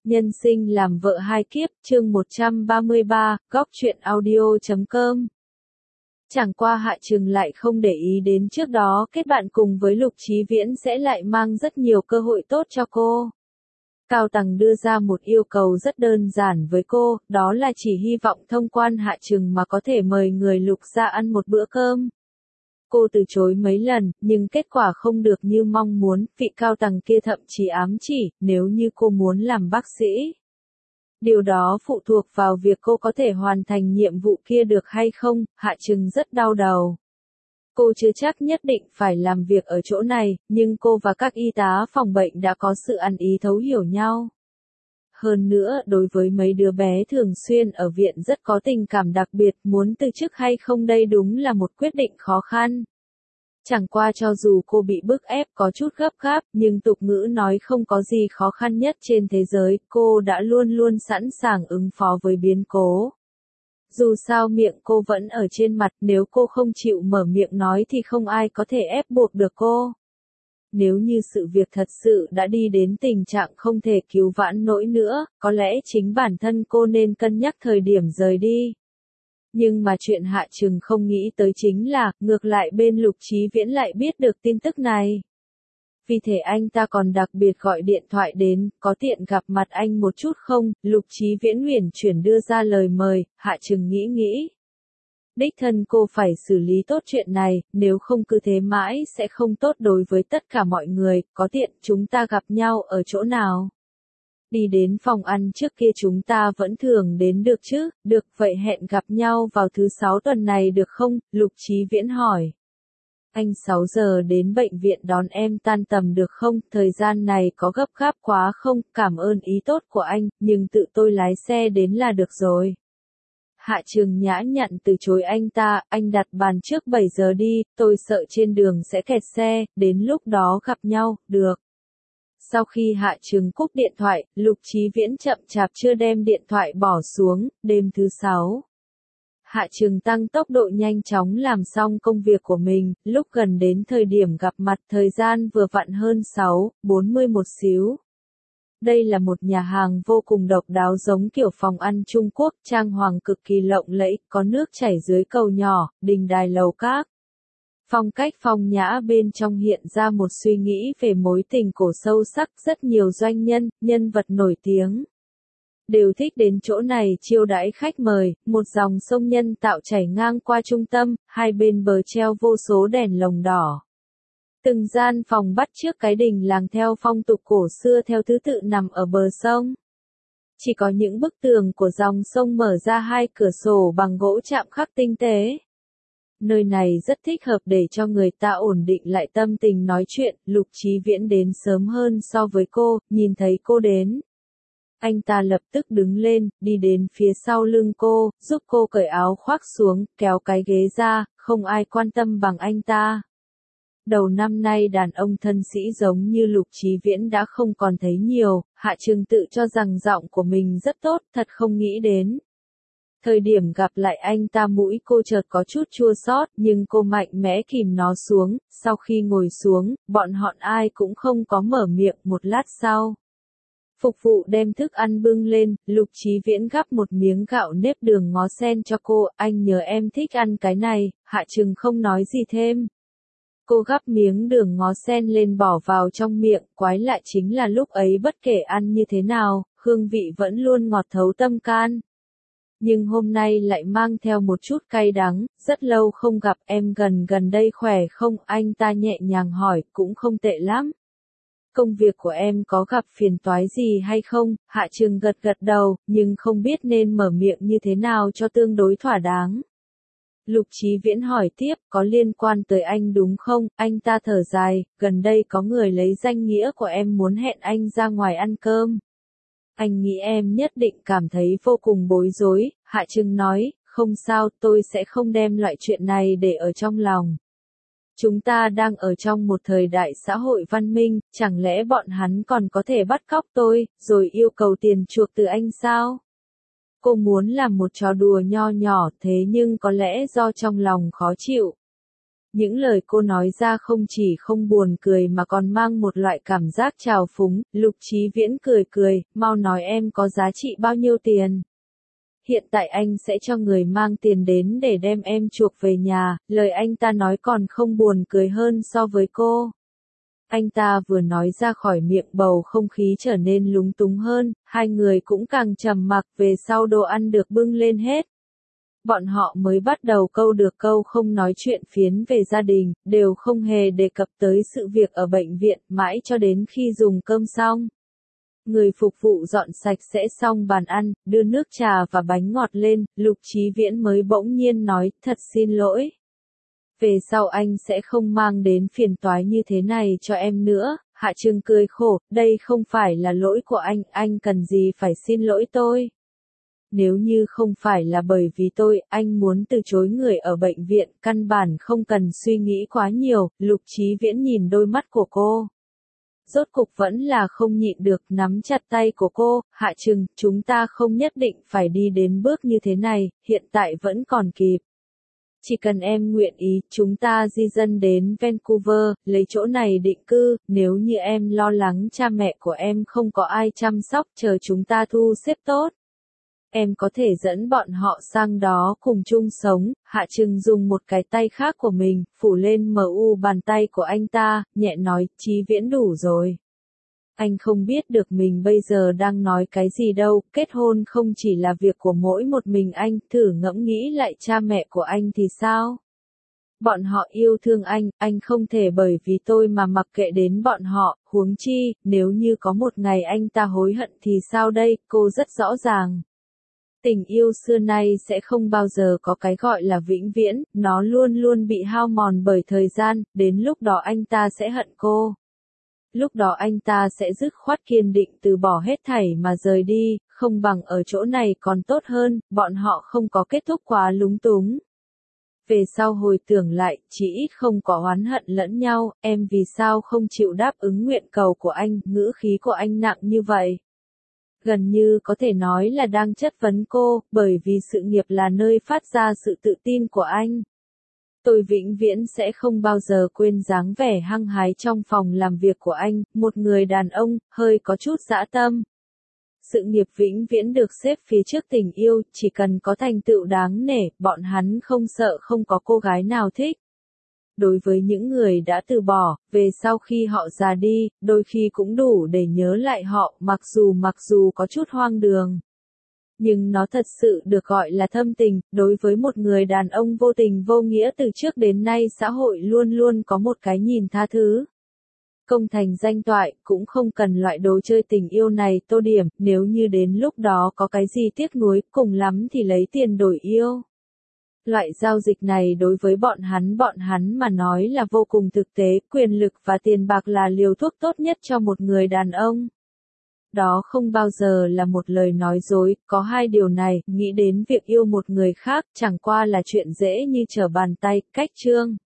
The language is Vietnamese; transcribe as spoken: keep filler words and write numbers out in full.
Nhân sinh làm vợ hai kiếp, chương một trăm ba mươi ba, góc truyện audio chấm com. Chẳng qua Hạ Trừng lại không để ý đến trước đó kết bạn cùng với Lục Chí Viễn sẽ lại mang rất nhiều cơ hội tốt cho cô. Cao Tằng đưa ra một yêu cầu rất đơn giản với cô, đó là chỉ hy vọng thông qua Hạ Trừng mà có thể mời người Lục ra ăn một bữa cơm. Cô từ chối mấy lần, nhưng kết quả không được như mong muốn, vị Cao Tằng kia thậm chí ám chỉ, nếu như cô muốn làm bác sĩ. Điều đó phụ thuộc vào việc cô có thể hoàn thành nhiệm vụ kia được hay không, Hạ Trừng rất đau đầu. Cô chưa chắc nhất định phải làm việc ở chỗ này, nhưng cô và các y tá phòng bệnh đã có sự ăn ý thấu hiểu nhau. Hơn nữa, đối với mấy đứa bé thường xuyên ở viện rất có tình cảm đặc biệt, muốn từ chức hay không đây đúng là một quyết định khó khăn. Chẳng qua cho dù cô bị bức ép có chút gấp gáp, nhưng tục ngữ nói không có gì khó khăn nhất trên thế giới, cô đã luôn luôn sẵn sàng ứng phó với biến cố. Dù sao miệng cô vẫn ở trên mặt, nếu cô không chịu mở miệng nói thì không ai có thể ép buộc được cô. Nếu như sự việc thật sự đã đi đến tình trạng không thể cứu vãn nổi nữa, có lẽ chính bản thân cô nên cân nhắc thời điểm rời đi. Nhưng mà chuyện Hạ Trừng không nghĩ tới chính là, ngược lại bên Lục Chí Viễn lại biết được tin tức này. Vì thế anh ta còn đặc biệt gọi điện thoại đến, có tiện gặp mặt anh một chút không? Lục Chí Viễn uyển chuyển đưa ra lời mời, Hạ Trừng nghĩ nghĩ. Đích thân cô phải xử lý tốt chuyện này, nếu không cứ thế mãi sẽ không tốt đối với tất cả mọi người, có tiện chúng ta gặp nhau ở chỗ nào? Đi đến phòng ăn trước kia chúng ta vẫn thường đến được chứ, được vậy hẹn gặp nhau vào thứ sáu tuần này được không? Lục Chí Viễn hỏi. Anh sáu giờ đến bệnh viện đón em tan tầm được không? Thời gian này có gấp gáp quá không? Cảm ơn ý tốt của anh, nhưng tự tôi lái xe đến là được rồi. Hạ Trừng nhã nhặn từ chối anh ta, anh đặt bàn trước bảy giờ đi, tôi sợ trên đường sẽ kẹt xe, đến lúc đó gặp nhau, được. Sau khi Hạ Trừng cúp điện thoại, Lục Chí Viễn chậm chạp chưa đem điện thoại bỏ xuống, đêm thứ sáu. Hạ Trừng tăng tốc độ nhanh chóng làm xong công việc của mình, lúc gần đến thời điểm gặp mặt thời gian vừa vặn hơn sáu, bốn mươi một xíu. Đây là một nhà hàng vô cùng độc đáo giống kiểu phòng ăn Trung Quốc, trang hoàng cực kỳ lộng lẫy, có nước chảy dưới cầu nhỏ, đình đài lầu các. Phong cách phong nhã bên trong hiện ra một suy nghĩ về mối tình cổ sâu sắc, rất nhiều doanh nhân, nhân vật nổi tiếng đều thích đến chỗ này chiêu đãi khách mời, một dòng sông nhân tạo chảy ngang qua trung tâm, hai bên bờ treo vô số đèn lồng đỏ. Từng gian phòng bắt chước cái đình làng theo phong tục cổ xưa theo thứ tự nằm ở bờ sông. Chỉ có những bức tường của dòng sông mở ra hai cửa sổ bằng gỗ chạm khắc tinh tế. Nơi này rất thích hợp để cho người ta ổn định lại tâm tình nói chuyện, Lục Chí Viễn đến sớm hơn so với cô, nhìn thấy cô đến. Anh ta lập tức đứng lên, đi đến phía sau lưng cô, giúp cô cởi áo khoác xuống, kéo cái ghế ra, không ai quan tâm bằng anh ta. Đầu năm nay đàn ông thân sĩ giống như Lục Chí Viễn đã không còn thấy nhiều, Hạ Trừng tự cho rằng giọng của mình rất tốt, thật không nghĩ đến. Thời điểm gặp lại anh ta mũi cô chợt có chút chua xót, nhưng cô mạnh mẽ kìm nó xuống, sau khi ngồi xuống, bọn họ ai cũng không có mở miệng, một lát sau. Phục vụ đem thức ăn bưng lên, Lục Chí Viễn gắp một miếng gạo nếp đường ngó sen cho cô, anh nhớ em thích ăn cái này, Hạ Trừng không nói gì thêm. Cô gắp miếng đường ngó sen lên bỏ vào trong miệng, quái lạ chính là lúc ấy bất kể ăn như thế nào, hương vị vẫn luôn ngọt thấu tâm can. Nhưng hôm nay lại mang theo một chút cay đắng, rất lâu không gặp em gần gần đây khỏe không, anh ta nhẹ nhàng hỏi, cũng không tệ lắm. Công việc của em có gặp phiền toái gì hay không? Hạ Trừng gật gật đầu, nhưng không biết nên mở miệng như thế nào cho tương đối thỏa đáng. Lục Chí Viễn hỏi tiếp, có liên quan tới anh đúng không? Anh ta thở dài, gần đây có người lấy danh nghĩa của em muốn hẹn anh ra ngoài ăn cơm. Anh nghĩ em nhất định cảm thấy vô cùng bối rối, Hạ Trừng nói, không sao, tôi sẽ không đem loại chuyện này để ở trong lòng. Chúng ta đang ở trong một thời đại xã hội văn minh, chẳng lẽ bọn hắn còn có thể bắt cóc tôi, rồi yêu cầu tiền chuộc từ anh sao? Cô muốn làm một trò đùa nho nhỏ thế nhưng có lẽ do trong lòng khó chịu. Những lời cô nói ra không chỉ không buồn cười mà còn mang một loại cảm giác trào phúng. Lục Chí Viễn cười cười, mau nói em có giá trị bao nhiêu tiền. Hiện tại anh sẽ cho người mang tiền đến để đem em chuộc về nhà, lời anh ta nói còn không buồn cười hơn so với cô. Anh ta vừa nói ra khỏi miệng bầu không khí trở nên lúng túng hơn, hai người cũng càng trầm mặc. Về sau đồ ăn được bưng lên hết. Bọn họ mới bắt đầu câu được câu không nói chuyện phiếm về gia đình, đều không hề đề cập tới sự việc ở bệnh viện, mãi cho đến khi dùng cơm xong. Người phục vụ dọn sạch sẽ xong bàn ăn, đưa nước trà và bánh ngọt lên, Lục Chí Viễn mới bỗng nhiên nói, thật xin lỗi. Về sau anh sẽ không mang đến phiền toái như thế này cho em nữa. Hạ Trừng cười khổ, đây không phải là lỗi của anh, anh cần gì phải xin lỗi tôi. Nếu như không phải là bởi vì tôi, anh muốn từ chối người ở bệnh viện, căn bản không cần suy nghĩ quá nhiều. Lục Chí Viễn nhìn đôi mắt của cô. Rốt cục vẫn là không nhịn được, nắm chặt tay của cô. Hạ Trừng, chúng ta không nhất định phải đi đến bước như thế này, hiện tại vẫn còn kịp. Chỉ cần em nguyện ý, chúng ta di dân đến Vancouver, lấy chỗ này định cư. Nếu như em lo lắng cha mẹ của em không có ai chăm sóc, chờ chúng ta thu xếp tốt, em có thể dẫn bọn họ sang đó cùng chung sống. Hạ Trừng dùng một cái tay khác của mình, phủ lên mờ u bàn tay của anh ta, nhẹ nói, Chí Viễn đủ rồi. Anh không biết được mình bây giờ đang nói cái gì đâu, kết hôn không chỉ là việc của mỗi một mình anh, thử ngẫm nghĩ lại cha mẹ của anh thì sao? Bọn họ yêu thương anh, anh không thể bởi vì tôi mà mặc kệ đến bọn họ, huống chi, nếu như có một ngày anh ta hối hận thì sao đây, cô rất rõ ràng. Tình yêu xưa nay sẽ không bao giờ có cái gọi là vĩnh viễn, nó luôn luôn bị hao mòn bởi thời gian, đến lúc đó anh ta sẽ hận cô. Lúc đó anh ta sẽ dứt khoát kiên định từ bỏ hết thảy mà rời đi, không bằng ở chỗ này còn tốt hơn, bọn họ không có kết thúc quá lúng túng. Về sau hồi tưởng lại, chỉ ít không có oán hận lẫn nhau, em vì sao không chịu đáp ứng nguyện cầu của anh, ngữ khí của anh nặng như vậy. Gần như có thể nói là đang chất vấn cô, bởi vì sự nghiệp là nơi phát ra sự tự tin của anh. Tôi vĩnh viễn sẽ không bao giờ quên dáng vẻ hăng hái trong phòng làm việc của anh, một người đàn ông, hơi có chút dã tâm. Sự nghiệp vĩnh viễn được xếp phía trước tình yêu, chỉ cần có thành tựu đáng nể, bọn hắn không sợ không có cô gái nào thích. Đối với những người đã từ bỏ, về sau khi họ già đi, đôi khi cũng đủ để nhớ lại họ, mặc dù mặc dù có chút hoang đường. Nhưng nó thật sự được gọi là thâm tình, đối với một người đàn ông vô tình vô nghĩa từ trước đến nay xã hội luôn luôn có một cái nhìn tha thứ. Công thành danh toại, cũng không cần loại đồ chơi tình yêu này tô điểm, nếu như đến lúc đó có cái gì tiếc nuối, cùng lắm thì lấy tiền đổi yêu. Loại giao dịch này đối với bọn hắn bọn hắn mà nói là vô cùng thực tế, quyền lực và tiền bạc là liều thuốc tốt nhất cho một người đàn ông. Đó không bao giờ là một lời nói dối, có hai điều này, nghĩ đến việc yêu một người khác, chẳng qua là chuyện dễ như trở bàn tay, cách chương.